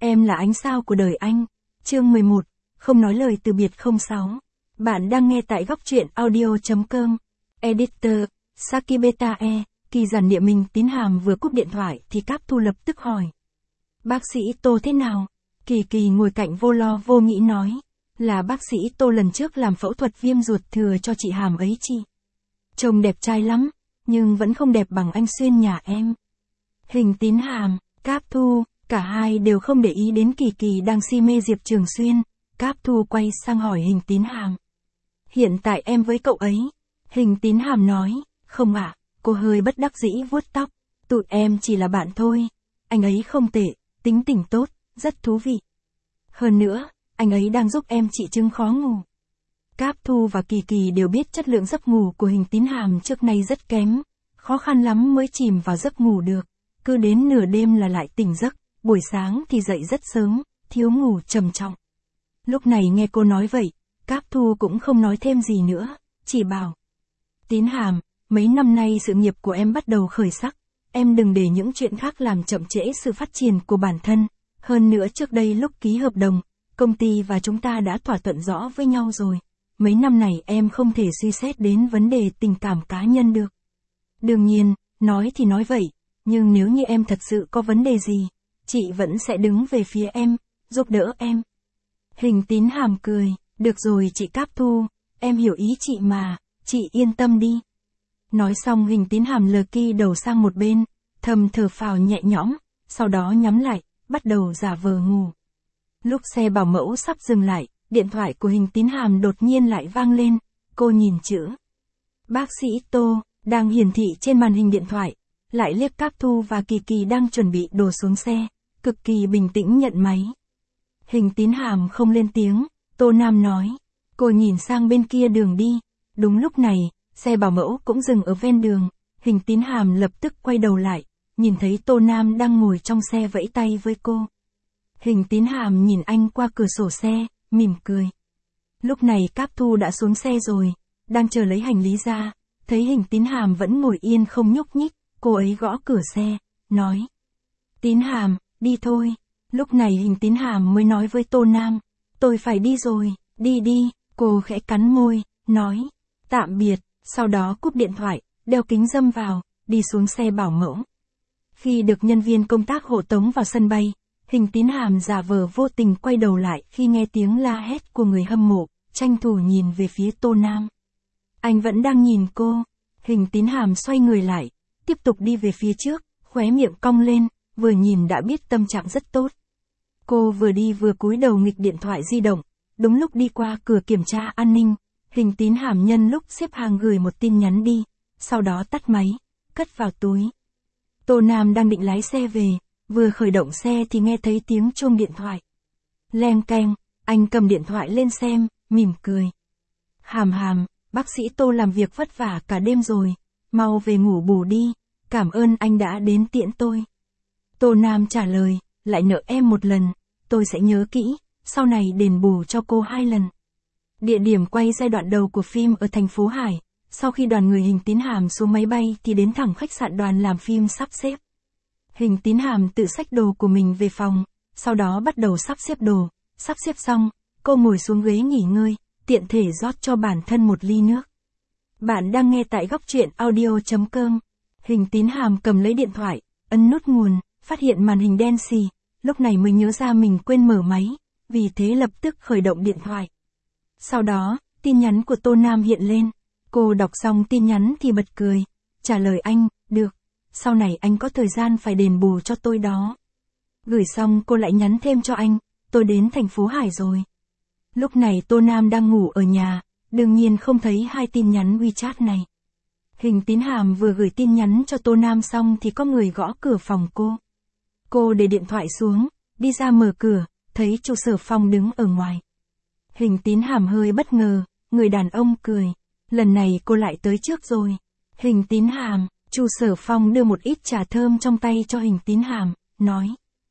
Em là ánh sao của đời anh. Chương 11, không nói lời từ biệt 06. Bạn đang nghe tại góc truyện audio.com. Editor, Sakibeta E. Kỳ giản niệm mình Tín Hàm vừa cúp điện thoại thì Cáp Thu lập tức hỏi. Bác sĩ Tô thế nào? Kỳ Kỳ ngồi cạnh vô lo vô nghĩ nói. Là bác sĩ Tô lần trước làm phẫu thuật viêm ruột thừa cho chị Hàm ấy chị. Trông đẹp trai lắm, nhưng vẫn không đẹp bằng anh Xuyên nhà em. Hình Tín Hàm, Cáp Thu, cả hai đều không để ý đến Kỳ Kỳ đang si mê Diệp Trường Xuyên. Cáp Thu quay sang hỏi Hình Tín Hàm. Hiện tại em với cậu ấy. Hình Tín Hàm nói, không ạ, cô hơi bất đắc dĩ vuốt tóc. Tụi em chỉ là bạn thôi. Anh ấy không tệ, tính tình tốt, rất thú vị. Hơn nữa, anh ấy đang giúp em trị chứng khó ngủ. Cáp Thu và Kỳ Kỳ đều biết chất lượng giấc ngủ của Hình Tín Hàm trước nay rất kém. Khó khăn lắm mới chìm vào giấc ngủ được. Cứ đến nửa đêm là lại tỉnh giấc, buổi sáng thì dậy rất sớm, thiếu ngủ trầm trọng. Lúc này nghe cô nói vậy, Cáp Thu cũng không nói thêm gì nữa, chỉ bảo. Tín Hàm, mấy năm nay sự nghiệp của em bắt đầu khởi sắc, em đừng để những chuyện khác làm chậm trễ sự phát triển của bản thân. Hơn nữa trước đây lúc ký hợp đồng, công ty và chúng ta đã thỏa thuận rõ với nhau rồi. Mấy năm này em không thể suy xét đến vấn đề tình cảm cá nhân được. Đương nhiên, nói thì nói vậy, nhưng nếu như em thật sự có vấn đề gì, chị vẫn sẽ đứng về phía em, giúp đỡ em. Hình Tín Hàm cười, được rồi chị Cáp Thu, em hiểu ý chị mà, chị yên tâm đi. Nói xong Hình Tín Hàm lờ ki đầu sang một bên, thầm thở phào nhẹ nhõm, sau đó nhắm lại, bắt đầu giả vờ ngủ. Lúc xe bảo mẫu sắp dừng lại, điện thoại của Hình Tín Hàm đột nhiên lại vang lên, cô nhìn chữ Bác sĩ Tô, đang hiển thị trên màn hình điện thoại, lại liếc Cáp Thu và Kỳ Kỳ đang chuẩn bị đổ xuống xe, cực kỳ bình tĩnh nhận máy. Hình Tín Hàm không lên tiếng, Tô Nam nói, cô nhìn sang bên kia đường đi. Đúng lúc này, xe bảo mẫu cũng dừng ở ven đường, Hình Tín Hàm lập tức quay đầu lại, nhìn thấy Tô Nam đang ngồi trong xe vẫy tay với cô. Hình Tín Hàm nhìn anh qua cửa sổ xe, mỉm cười. Lúc này Cáp Thu đã xuống xe rồi, đang chờ lấy hành lý ra, thấy Hình Tín Hàm vẫn ngồi yên không nhúc nhích, cô ấy gõ cửa xe, nói. Tín Hàm, đi thôi. Lúc này Hình Tín Hàm mới nói với Tô Nam, tôi phải đi rồi, đi đi, cô khẽ cắn môi, nói, tạm biệt, sau đó cúp điện thoại, đeo kính râm vào, đi xuống xe bảo mẫu. Khi được nhân viên công tác hộ tống vào sân bay, Hình Tín Hàm giả vờ vô tình quay đầu lại khi nghe tiếng la hét của người hâm mộ, tranh thủ nhìn về phía Tô Nam. Anh vẫn đang nhìn cô. Hình Tín Hàm xoay người lại, tiếp tục đi về phía trước, khóe miệng cong lên, vừa nhìn đã biết tâm trạng rất tốt. Cô vừa đi vừa cúi đầu nghịch điện thoại di động, đúng lúc đi qua cửa kiểm tra an ninh, Hình Tín Hàm nhân lúc xếp hàng gửi một tin nhắn đi, sau đó tắt máy, cất vào túi. Tô Nam đang định lái xe về, vừa khởi động xe thì nghe thấy tiếng chuông điện thoại. Leng keng, anh cầm điện thoại lên xem, mỉm cười. Hàm Hàm, bác sĩ Tô làm việc vất vả cả đêm rồi, mau về ngủ bù đi, cảm ơn anh đã đến tiễn tôi. Tô Nam trả lời, lại nợ em một lần, tôi sẽ nhớ kỹ, sau này đền bù cho cô 2 lần. Địa điểm quay giai đoạn đầu của phim ở thành phố Hải, sau khi đoàn người Hình Tín Hàm xuống máy bay thì đến thẳng khách sạn đoàn làm phim sắp xếp. Hình Tín Hàm tự xách đồ của mình về phòng, sau đó bắt đầu sắp xếp đồ, sắp xếp xong, cô ngồi xuống ghế nghỉ ngơi, tiện thể rót cho bản thân một ly nước. Bạn đang nghe tại góc truyện audio.com. Hình Tín Hàm cầm lấy điện thoại, ấn nút nguồn, phát hiện màn hình đen xì, lúc này mới nhớ ra mình quên mở máy, vì thế lập tức khởi động điện thoại. Sau đó, tin nhắn của Tô Nam hiện lên, cô đọc xong tin nhắn thì bật cười, trả lời anh, được, sau này anh có thời gian phải đền bù cho tôi đó. Gửi xong cô lại nhắn thêm cho anh, tôi đến thành phố Hải rồi. Lúc này Tô Nam đang ngủ ở nhà, đương nhiên không thấy 2 tin nhắn WeChat này. Hình Tín Hàm vừa gửi tin nhắn cho Tô Nam xong thì có người gõ cửa phòng cô. Cô để điện thoại xuống, đi ra mở cửa, thấy Chu Sở Phong đứng ở ngoài. Hình Tín Hàm hơi bất ngờ, người đàn ông cười, lần này cô lại tới trước rồi. Hình Tín Hàm, Chu Sở Phong đưa một ít trà thơm trong tay cho Hình Tín Hàm, nói.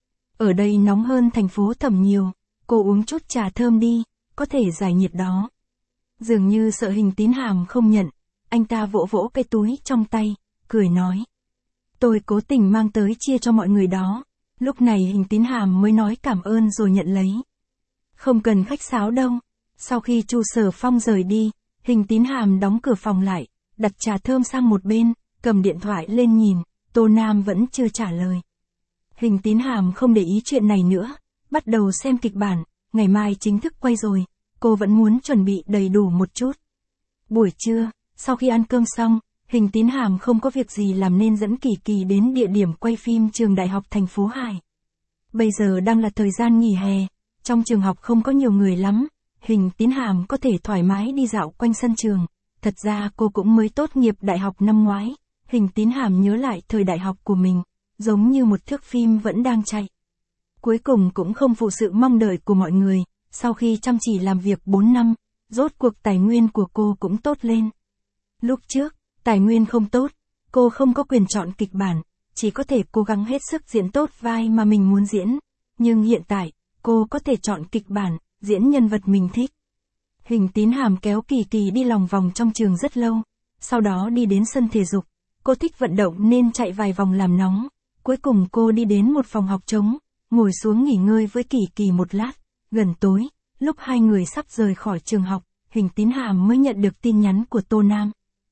Ở đây nóng hơn thành phố Thẩm nhiều, cô uống chút trà thơm đi, có thể giải nhiệt đó. Dường như sợ Hình Tín Hàm không nhận, anh ta vỗ vỗ cái túi trong tay, cười nói. Tôi cố tình mang tới chia cho mọi người đó. Lúc này Hình Tín Hàm mới nói cảm ơn rồi nhận lấy. Không cần khách sáo đâu. Sau khi Chu Sở Phong rời đi, Hình Tín Hàm đóng cửa phòng lại, đặt trà thơm sang một bên, cầm điện thoại lên nhìn, Tô Nam vẫn chưa trả lời. Hình Tín Hàm không để ý chuyện này nữa, bắt đầu xem kịch bản, ngày mai chính thức quay rồi, cô vẫn muốn chuẩn bị đầy đủ một chút. Buổi trưa, sau khi ăn cơm xong, Hình Tín Hàm không có việc gì làm nên dẫn Kỳ Kỳ đến địa điểm quay phim trường đại học thành phố Hải. Bây giờ đang là thời gian nghỉ hè, trong trường học không có nhiều người lắm, Hình Tín Hàm có thể thoải mái đi dạo quanh sân trường. Thật ra cô cũng mới tốt nghiệp đại học năm ngoái, Hình Tín Hàm nhớ lại thời đại học của mình, giống như một thước phim vẫn đang chạy. Cuối cùng cũng không phụ sự mong đợi của mọi người, sau khi chăm chỉ làm việc 4 năm, rốt cuộc tài nguyên của cô cũng tốt lên. Lúc trước, tài nguyên không tốt, cô không có quyền chọn kịch bản, chỉ có thể cố gắng hết sức diễn tốt vai mà mình muốn diễn. Nhưng hiện tại, cô có thể chọn kịch bản, diễn nhân vật mình thích. Hình Tín Hàm kéo Kỳ Kỳ đi lòng vòng trong trường rất lâu, sau đó đi đến sân thể dục. Cô thích vận động nên chạy vài vòng làm nóng. Cuối cùng cô đi đến một phòng học trống, ngồi xuống nghỉ ngơi với Kỳ Kỳ một lát. Gần tối, lúc hai người sắp rời khỏi trường học, Hình Tín Hàm mới nhận được tin nhắn của Tô Nam.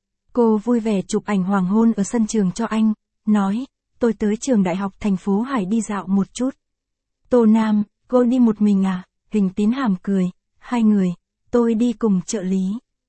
Cô vui vẻ chụp ảnh hoàng hôn ở sân trường cho anh, nói, tôi tới trường đại học thành phố Hải đi dạo một chút. Tô Nam, cô đi một mình à? Hình Tín Hàm cười, hai người, tôi đi cùng trợ lý.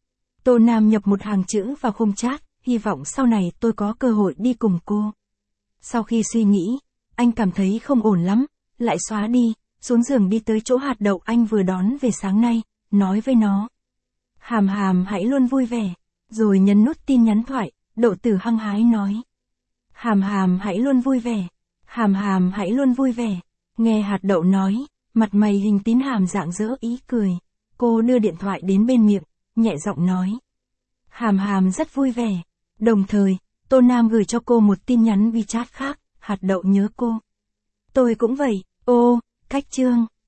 Tô Nam nhập một hàng chữ vào khung chat, hy vọng sau này tôi có cơ hội đi cùng cô. Sau khi suy nghĩ, anh cảm thấy không ổn lắm, lại xóa đi, xuống giường đi tới chỗ hạt đậu anh vừa đón về sáng nay, nói với nó. Hàm Hàm hãy luôn vui vẻ, rồi nhấn nút tin nhắn thoại, Độ Tử hăng hái nói. Hàm Hàm hãy luôn vui vẻ, Hàm Hàm hãy luôn vui vẻ. Nghe hạt đậu nói, mặt mày Hình Tín Hàm rạng rỡ ý cười, cô đưa điện thoại đến bên miệng, nhẹ giọng nói. Hàm Hàm rất vui vẻ. Đồng thời, Tô Nam gửi cho cô một tin nhắn WeChat khác, hạt đậu nhớ cô. Tôi cũng vậy, ô, cách chương.